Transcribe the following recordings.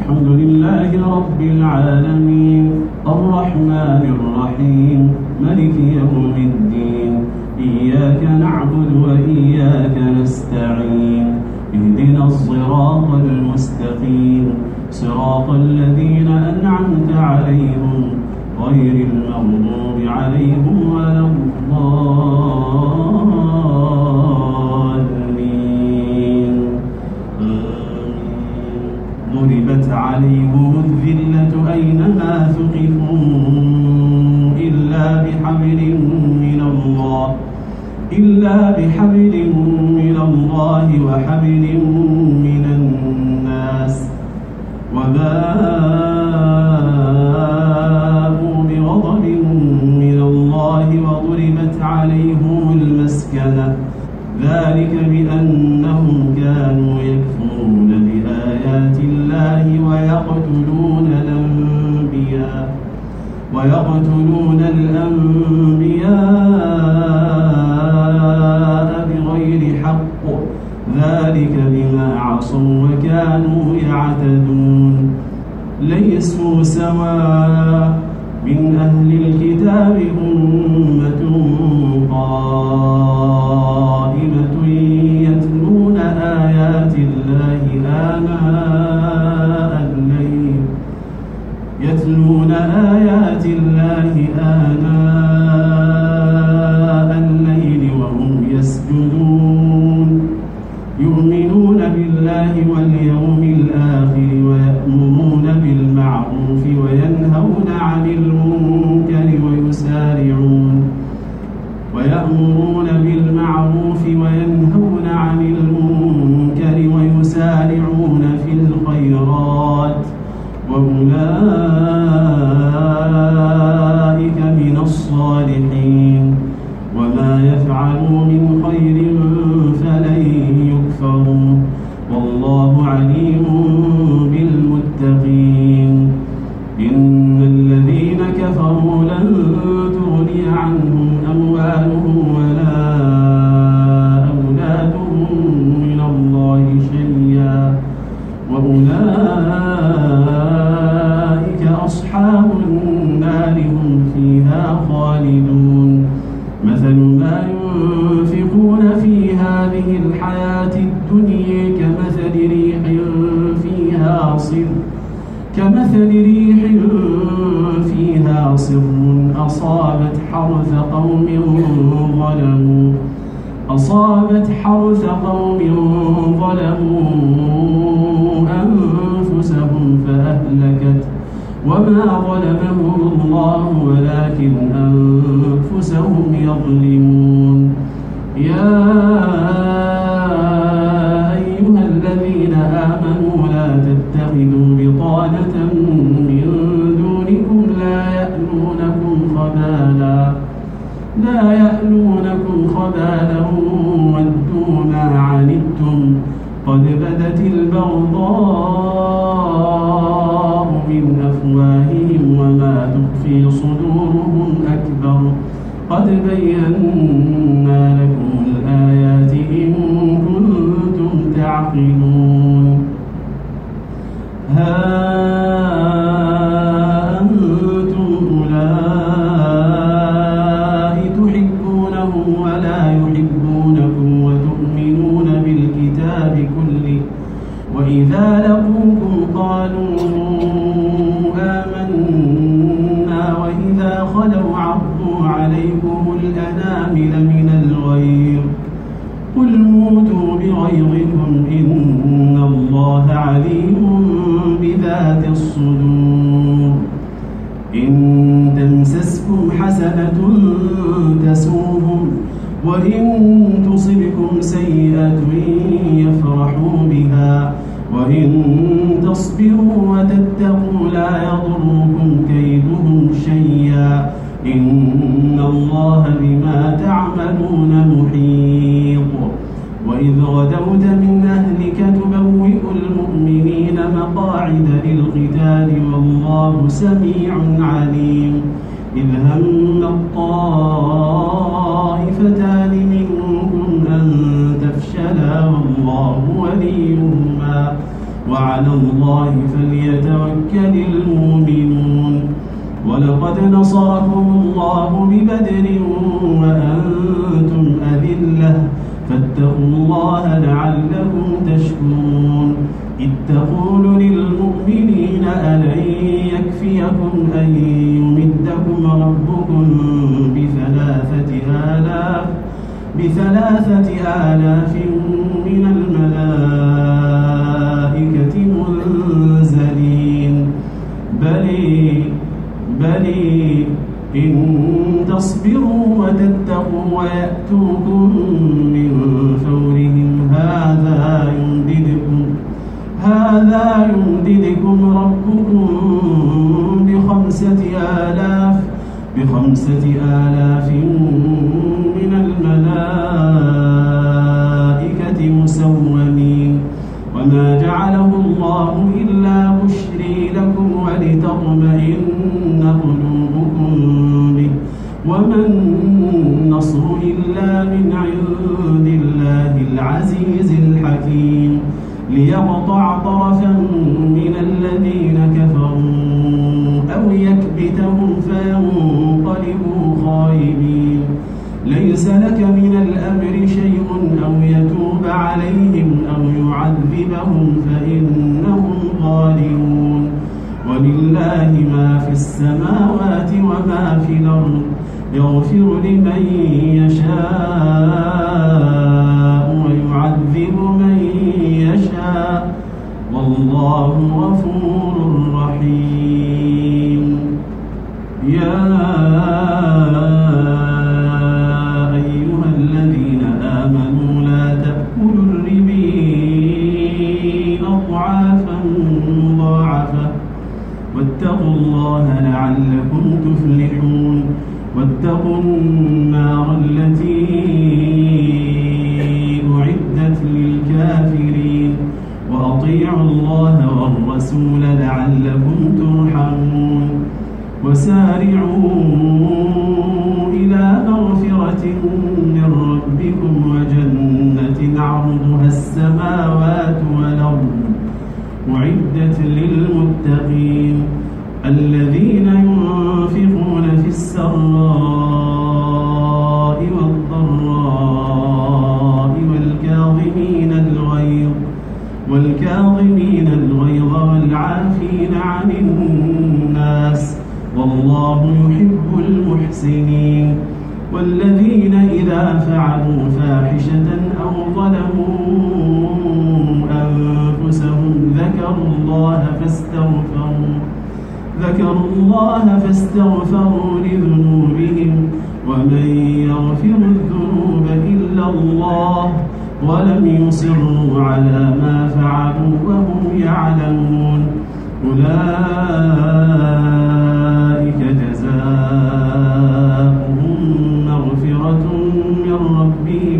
الحمد لله رب العالمين الرحمن الرحيم ملك يوم الدين إياك نعبد وإياك نستعين اهدنا الصراط المستقيم صراط الذين أنعمت عليهم غير المغضوب عليهم ولا الضالين ضربت عليهم الذلة أينما ثقفوا إلا بحبل من الله وحبل من الناس وباءوا بغضب من الله وضربت عليهم المسكنة ذلك بأنهم كانوا يكفرون بآيات الله ويقتلون الأنبياء بغير حق ذلك بما عصوا وكانوا يعتدون ليسوا سواء من أهل الكتاب أمة قائمة يتلون آيات الله آناء الليل وهم يسجدون يؤمنون بالله واليوم الآخر ويأمرون بالمعروف وينهون عن المنكر ويسارعون في الخيرات وأولئك من الصالحين وما يفعلوا من خير فلن يكفروا والله عليم بالمتقين إن الذين كفروا لن تغني عنهم أموالهم ولا أولادهم من الله شيئا وأولئك أصحاب النار هم فيها خالدون مثل ما ينفقون في هذه الحياة الدنيا كمثل ريح فيها صر أصابت حرث قوم ظلموا أنفسهم فأهلكت وما ظلمهم الله ولكن أنفسهم يظلمون يا أيها الذين آمنوا لا تتخذوا بطانة من دونكم لا يألونكم خبالا ودوا ما عنتم قد بدت البغضاء من أفواههم وما تخفي صدورهم أكبر قد بينا لكم الآيات إن كنتم تعقلون ها أنتم أولئك تحبونهم ولا يحبونكم وتؤمنون بالكتاب كله وإذا لقوكم قالوا آمنا وإذا خلوا عضوا عليكم الأنامل من الغيظ قل موتوا بغيظكم إن الله عليم بذات الصدور إن تمسسكم حسنة تسوهم وإن تصبكم سيئة يفرحوا بها وإن تصبروا وتتقوا لا يضركم كيدهم شيئا إن الله بما تعملون محيط وإذ غدوت من أهلك تبوئ المؤمنين مقاعد للقتال والله سميع عليم إذ هم الطائفتان منكم أن تفشلا والله وليهما وعلى الله فليتوكل المؤمنون ولقد نصركم الله ببدر وأنتم أذلة فاتقوا الله لعلكم تشكرون إذ تقول للمؤمنين ألن يكفيكم أن يمدكم ربكم بثلاثة آلاف من الملائكة منزلين بل إن تصبروا وتتقوا ويأتوكم من فورهم هذا يمددكم ربكم بخمسة آلاف من الملائكة مسومين وما جعله الله إلا بشري لكم ولتطمئن قلوبكم به وما النصر إلا من عند الله العزيز الحكيم ليقطع طرفا من الذين كفروا أو يكبتهم فينقلبوا خائبين ليس لك من الأمر شيء أو يتوب عليهم أو يعذبهم فإنهم ظالمون ولله ما في السماوات وما في الأرض يغفر لمن يشاء ويعذب من يشاء والله غفور رحيم يا أيها الذين آمنوا لا تأكلوا الربا أضعافا مضاعفة واتقوا الله لعلكم تفلحون واتقوا النار التي أعدت للكافرين وأطيعوا الله والرسول لعلكم ترحمون وسارعوا إلى مغفرة من ربكم وجنة عرضها السماوات والأرض أعدت للمتقين الذين ينفقون في السراء والضراء والكاظمين الغيظ والعافين عن الناس والله يحب المحسنين والذين إذا فعلوا فاحشة أو ظلموا أنفسهم ذكروا الله فاستغفروا لذنوبهم ومن يغفر الذنوب إلا الله ولم يصروا على ما فعلوا وهم يعلمون أولئك جزاؤهم مغفرة من ربهم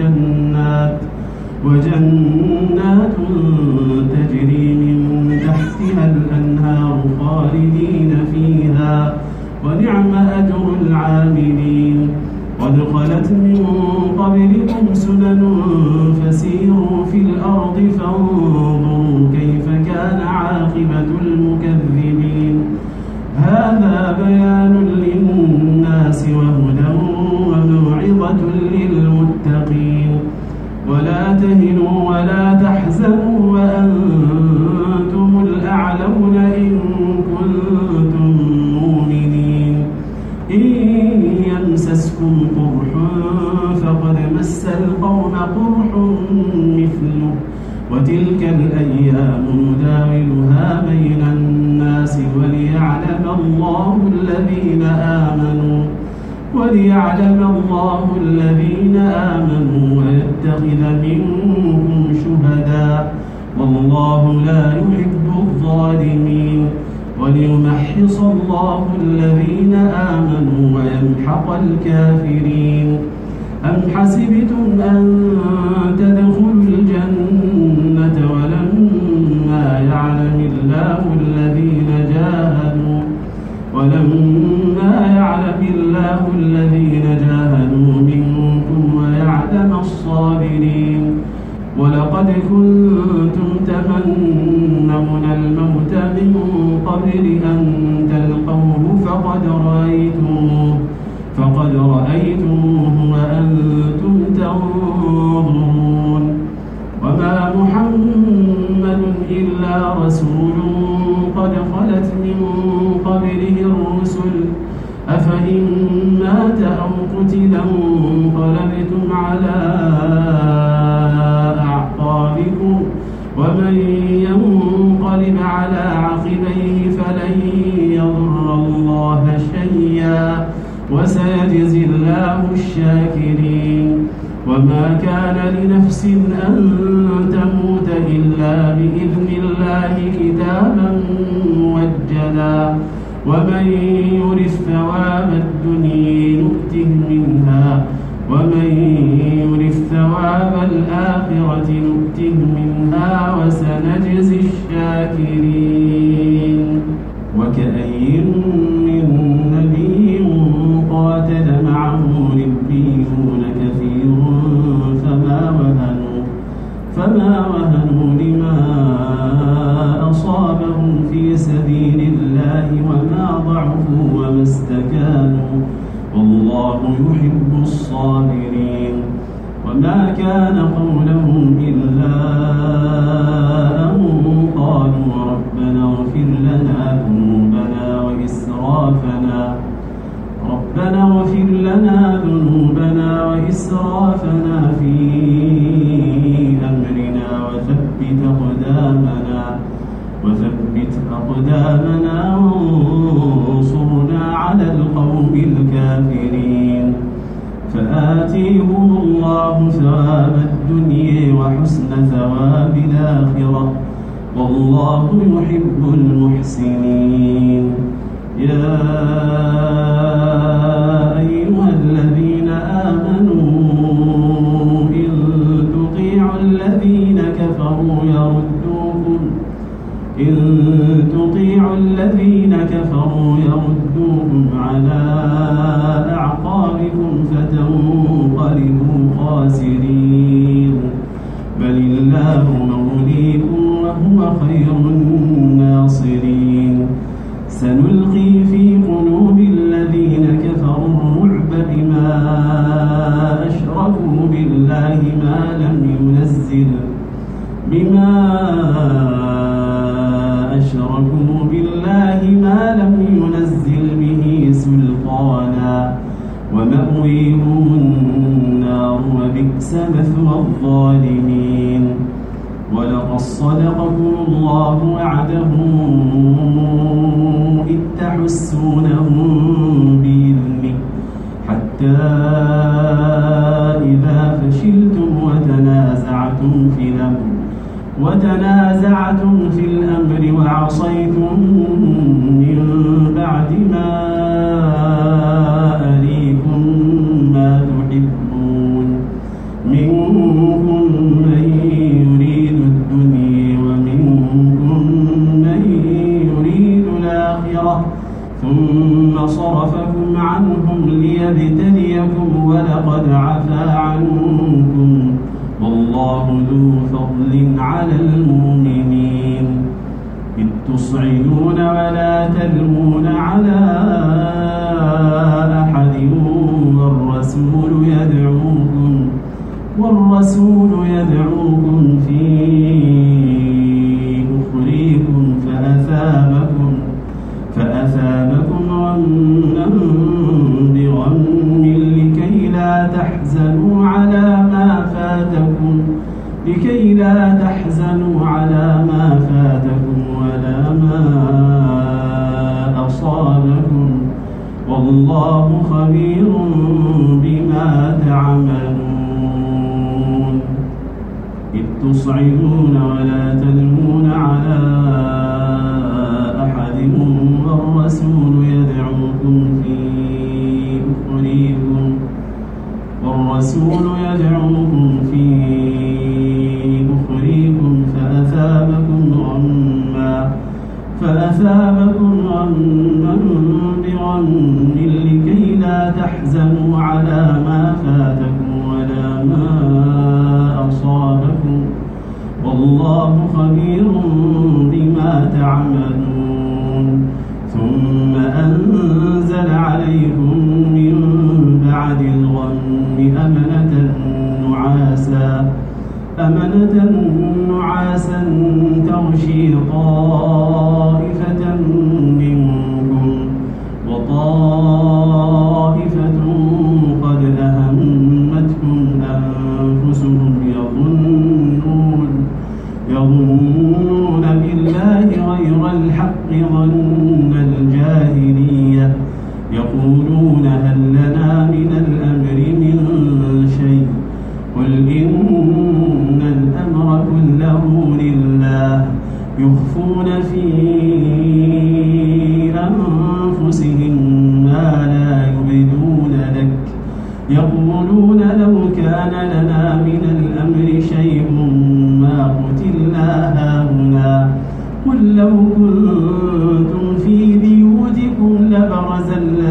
وجنات تجري من تحتها الأنهار خالدين فيها ونعم أجر العاملين قد خلت من قبلكم سنن فسيروا في الأرض فانظروا كيف كان عاقبة المكذبين هذا بيان للناس وهدى وموعظة للمتقين ولا تهنوا ولا تحزنوا وأنتم الأعلون إن كنتم مؤمنين إن يمسسكم قرح فقد مس القوم قرح مثله وتلك الأيام نداولها بين الناس وليعلم الله الذين آمنوا ويتخذ منكم شهداء والله لا يحب الظالمين وليمحص الله الذين آمنوا ويمحق الكافرين أم حسبتم أن تدخلوا الجنة ولما يعلم الله الذين جاهدوا منكم ويعلم الصابرين ولقد كنتم تمنون من قبل أن تلقوه فقد رأيتموه وأنتم تنظرون وما محمد إلا رسول قد خلت من قبله الرسل أفإن مات أو قتلا انقلبتم على أعقابكم ومن ينقلب على عقبيه فلن يضر الله شيئا وسيجزي الله الشاكرين وما كان لنفس أن تموت إلا بإذن الله كتابا موجلا ومن يرث ثواب الدنيا نؤته منها ومن يرث ثواب الآخرة نؤته منها وسنجزي الشاكرين وكأي من نبي قاتل معه ربيون كثير فما وهنوا لما أصابهم في سبيل الله وما ضعفوا وما استكانوا والله يحب الصابرين وما كان قولهم إلا أن قالوا ربنا اغفر لنا ذنوبنا وإسرافنا في أمرنا وثبت أقدامنا وانصرنا على القوم الكافرين فآتيهم الله ثواب الدنيا وحسن ثواب الآخرة والله يحب المحسنين يا أيها الذين آمنوا إن تطيعوا الذين كفروا يردوكم على أعقابكم فتنقلبوا خاسرين بل الله موليكم وهو خير الناصرين سنلقي في قلوب الذين كفروا الرعب بما أشركوا بالله ما لم ينزل به سلطانا ومأويهم النار وبئس مثوى الظالمين ولقد صدقكم الله وعده إذ تحسونهم بإذنه حتى إذا فشلتم وتنازعتم في الأمر وعصيتم من بعد ما أريكم ما تحبون منكم من يريد الدنيا ومنكم من يريد الآخرة ثم صرفكم عنهم ليبتليكم ولقد عفا عنكم والله ذو فضل على المؤمنين إذ تصعدون ولا تلوون على أحد والرسول يدعوكم في أخريكم فأثابكم غما بغم لكي لا تحزنوا على ما فاتكم ولا ما أصابكم والله خبير بما تعملون إذ تصعدون ولا تلوون على أحد والرسول يدعوكم في أخريكم فأثابكم غما بغم لكي لا تحزنوا على ما فاتكم ولا ما أصابكم والله خبير بما تعملون ثم أنزل عليكم من بعد الغم أمنة نعاسا تغشي طائفة منكم وطائفة قد أهمتكم أنفسهم يظنون بالله غير الحق ظن الجاهلية يقولون هل لنا من الأمر من شيء قل إن الأمر كله لله يخفون في أنفسهم ما لا يبدون لك يقولون لو كان لنا من الأمر شيء ما قتلنا هاهنا قل لو كنتم في بيوتكم لبرز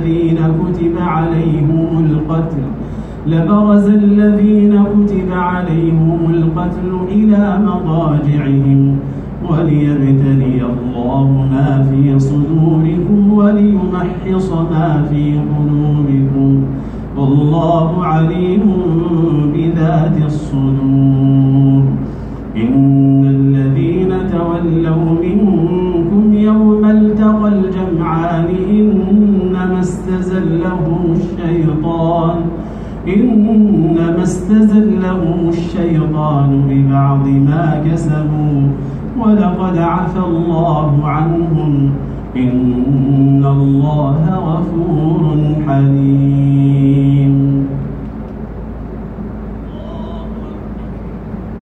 الذين كتب عليهم القتل إلى مضاجعهم وليبتلي الله ما في صدوركم وليمحص ما في قلوبكم والله عليم بذات الصدور إن الذين تولوا منكم يوم التقى الجمعان إنما استزلهم الشيطان ببعض ما كسبوا ولقد عفى الله عنهم إن الله غفور حليم.